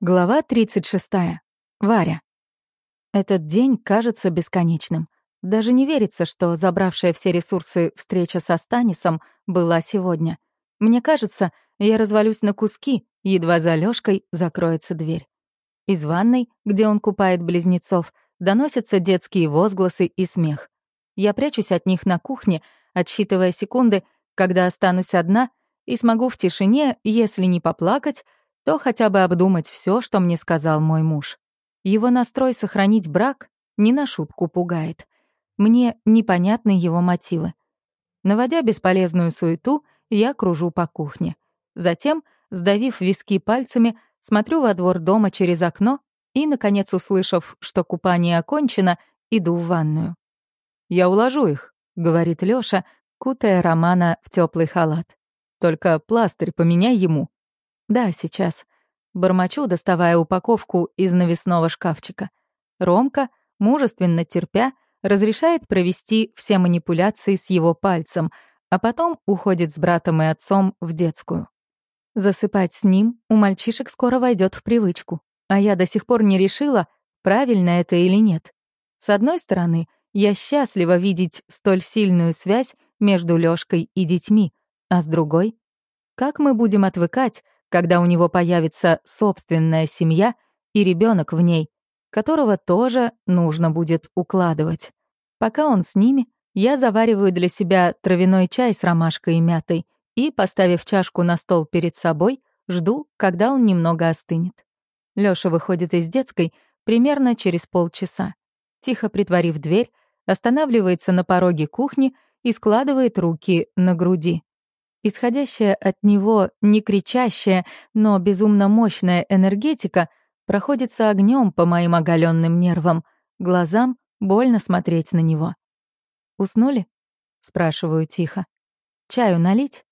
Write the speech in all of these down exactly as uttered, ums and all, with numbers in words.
Глава тридцать шестая. Варя. Этот день кажется бесконечным. Даже не верится, что забравшая все ресурсы встреча со Станисом была сегодня. Мне кажется, я развалюсь на куски, едва за Лёшкой закроется дверь. Из ванной, где он купает близнецов, доносятся детские возгласы и смех. Я прячусь от них на кухне, отсчитывая секунды, когда останусь одна и смогу в тишине, если не поплакать, то хотя бы обдумать все, что мне сказал мой муж. Его настрой сохранить брак не на шутку пугает. Мне непонятны его мотивы. Наводя бесполезную суету, я кружу по кухне. Затем, сдавив виски пальцами, смотрю во двор дома через окно и, наконец, услышав, что купание окончено, иду в ванную. «Я уложу их», — говорит Лёша, кутая Романа в теплый халат. «Только пластырь поменяй ему». «Да, сейчас». Бормочу, доставая упаковку из навесного шкафчика. Ромка, мужественно терпя, разрешает провести все манипуляции с его пальцем, а потом уходит с братом и отцом в детскую. Засыпать с ним у мальчишек скоро войдет в привычку, а я до сих пор не решила, правильно это или нет. С одной стороны, я счастлива видеть столь сильную связь между Лёшкой и детьми, а с другой — как мы будем отвыкать, когда у него появится собственная семья и ребенок в ней, которого тоже нужно будет укладывать. Пока он с ними, я завариваю для себя травяной чай с ромашкой и мятой и, поставив чашку на стол перед собой, жду, когда он немного остынет. Лёша выходит из детской примерно через полчаса. Тихо притворив дверь, останавливается на пороге кухни и складывает руки на груди. Исходящая от него не кричащая, но безумно мощная энергетика проходится огнем по моим оголенным нервам, глазам больно смотреть на него. «Уснули?» — спрашиваю тихо. «Чаю налить?»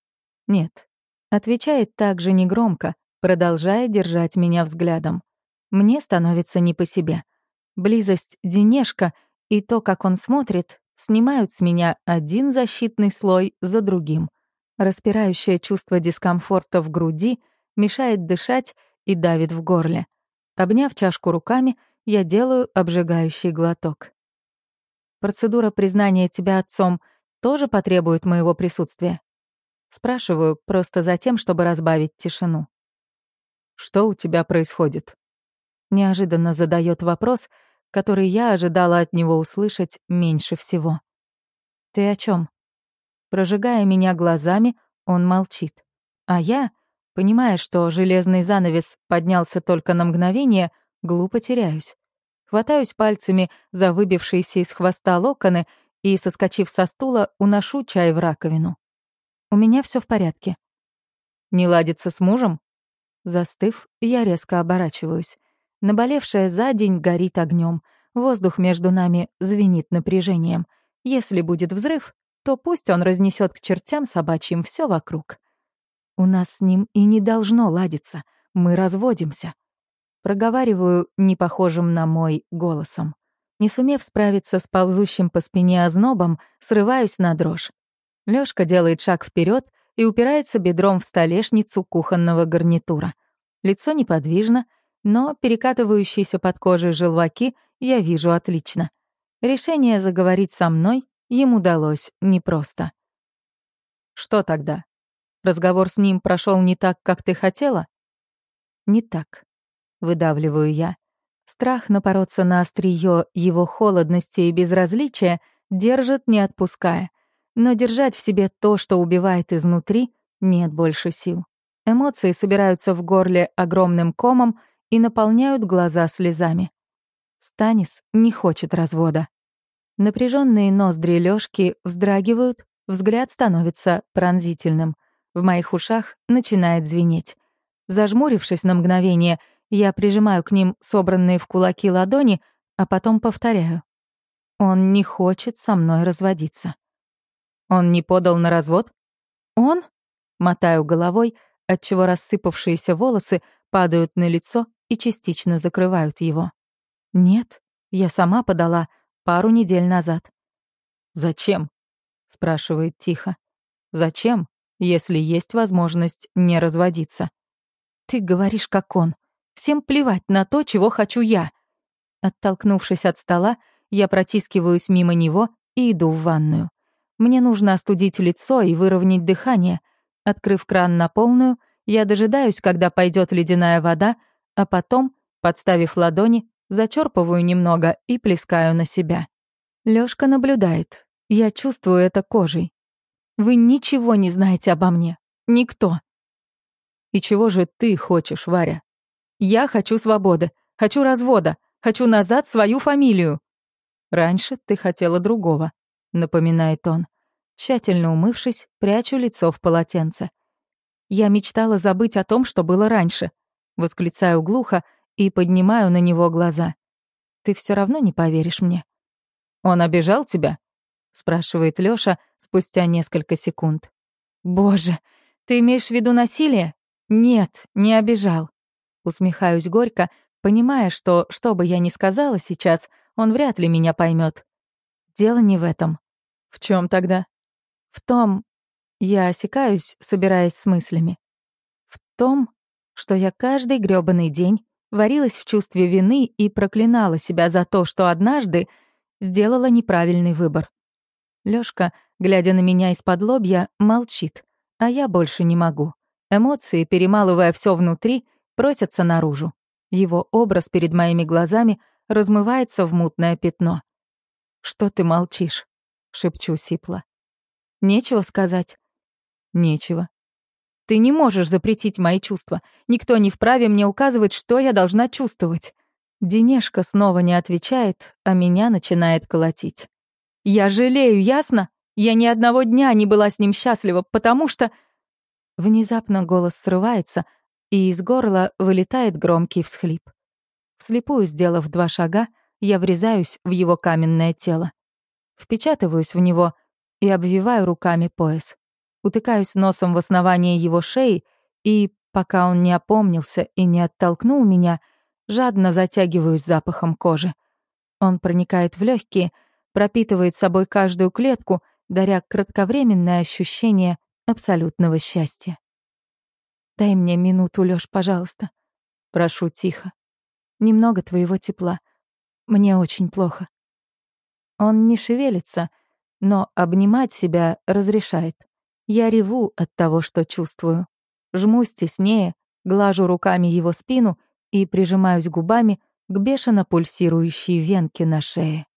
«Нет», — отвечает также негромко, продолжая держать меня взглядом. Мне становится не по себе. Близость Денешка и то, как он смотрит, снимают с меня один защитный слой за другим. Распирающее чувство дискомфорта в груди мешает дышать и давит в горле. Обняв чашку руками, я делаю обжигающий глоток. «Процедура признания тебя отцом тоже потребует моего присутствия?» Спрашиваю просто за тем, чтобы разбавить тишину. «Что у тебя происходит?» Неожиданно задает вопрос, который я ожидала от него услышать меньше всего. «Ты о чем? Прожигая меня глазами, он молчит. А я, понимая, что железный занавес поднялся только на мгновение, глупо теряюсь. Хватаюсь пальцами за выбившиеся из хвоста локоны и, соскочив со стула, уношу чай в раковину. У меня все в порядке. «Не ладится с мужем?» Застыв, я резко оборачиваюсь. Наболевшая за день горит огнем. Воздух между нами звенит напряжением. Если будет взрыв, то пусть он разнесет к чертям собачьим все вокруг. У нас с ним и не должно ладиться. Мы разводимся. Проговариваю непохожим на мой голосом. Не сумев справиться с ползущим по спине ознобом, срываюсь на дрожь. Лёшка делает шаг вперед и упирается бедром в столешницу кухонного гарнитура. Лицо неподвижно, но перекатывающиеся под кожей желваки я вижу отлично. Решение заговорить со мной ему далось непросто. «Что тогда? Разговор с ним прошел не так, как ты хотела?» «Не так», — выдавливаю я. Страх напороться на острие его холодности и безразличия держит, не отпуская. Но держать в себе то, что убивает изнутри, нет больше сил. Эмоции собираются в горле огромным комом и наполняют глаза слезами. Станис не хочет развода. Напряженные ноздри Лёшки вздрагивают, взгляд становится пронзительным. В моих ушах начинает звенеть. Зажмурившись на мгновение, я прижимаю к ним собранные в кулаки ладони, а потом повторяю. Он не хочет со мной разводиться. Он не подал на развод? Он? Мотаю головой, отчего рассыпавшиеся волосы падают на лицо и частично закрывают его. Нет, я сама подала пару недель назад. «Зачем?» — спрашивает тихо. «Зачем, если есть возможность не разводиться?» «Ты говоришь, как он. Всем плевать на то, чего хочу я. Оттолкнувшись от стола, я протискиваюсь мимо него и иду в ванную. Мне нужно остудить лицо и выровнять дыхание. Открыв кран на полную, я дожидаюсь, когда пойдет ледяная вода, а потом, подставив ладони, зачерпываю немного и плескаю на себя. Лёшка наблюдает. Я чувствую это кожей. Вы ничего не знаете обо мне. Никто. И чего же ты хочешь, Варя? Я хочу свободы, хочу развода, хочу назад свою фамилию. Раньше ты хотела другого, напоминает он. Тщательно умывшись, прячу лицо в полотенце. Я мечтала забыть о том, что было раньше. Восклицаю глухо и поднимаю на него глаза. Ты все равно не поверишь мне. Он обижал тебя? Спрашивает Лёша спустя несколько секунд. Боже, ты имеешь в виду насилие? Нет, не обижал. Усмехаюсь горько, понимая, что, что бы я ни сказала сейчас, он вряд ли меня поймет. Дело не в этом. В чем тогда? В том... Я осекаюсь, собираясь с мыслями. В том, что я каждый грёбаный день варилась в чувстве вины и проклинала себя за то, что однажды сделала неправильный выбор. Лёшка, глядя на меня из-под лобья, молчит, а я больше не могу. Эмоции, перемалывая всё внутри, просятся наружу. Его образ перед моими глазами размывается в мутное пятно. «Что ты молчишь?» — шепчу сипло. «Нечего сказать?» «Нечего. Ты не можешь запретить мои чувства. Никто не вправе мне указывать, что я должна чувствовать». Денежка снова не отвечает, а меня начинает колотить. «Я жалею, ясно? Я ни одного дня не была с ним счастлива, потому что...» Внезапно голос срывается, и из горла вылетает громкий всхлип. Вслепую сделав два шага, я врезаюсь в его каменное тело. Впечатываюсь в него и обвиваю руками пояс. Утыкаюсь носом в основание его шеи и, пока он не опомнился и не оттолкнул меня, жадно затягиваюсь запахом кожи. Он проникает в легкие, пропитывает собой каждую клетку, даря кратковременное ощущение абсолютного счастья. «Дай мне минуту, Лёш, пожалуйста». Прошу тихо. «Немного твоего тепла. Мне очень плохо». Он не шевелится, но обнимать себя разрешает. Я реву от того, что чувствую. Жмусь теснее, глажу руками его спину и прижимаюсь губами к бешено пульсирующей венке на шее.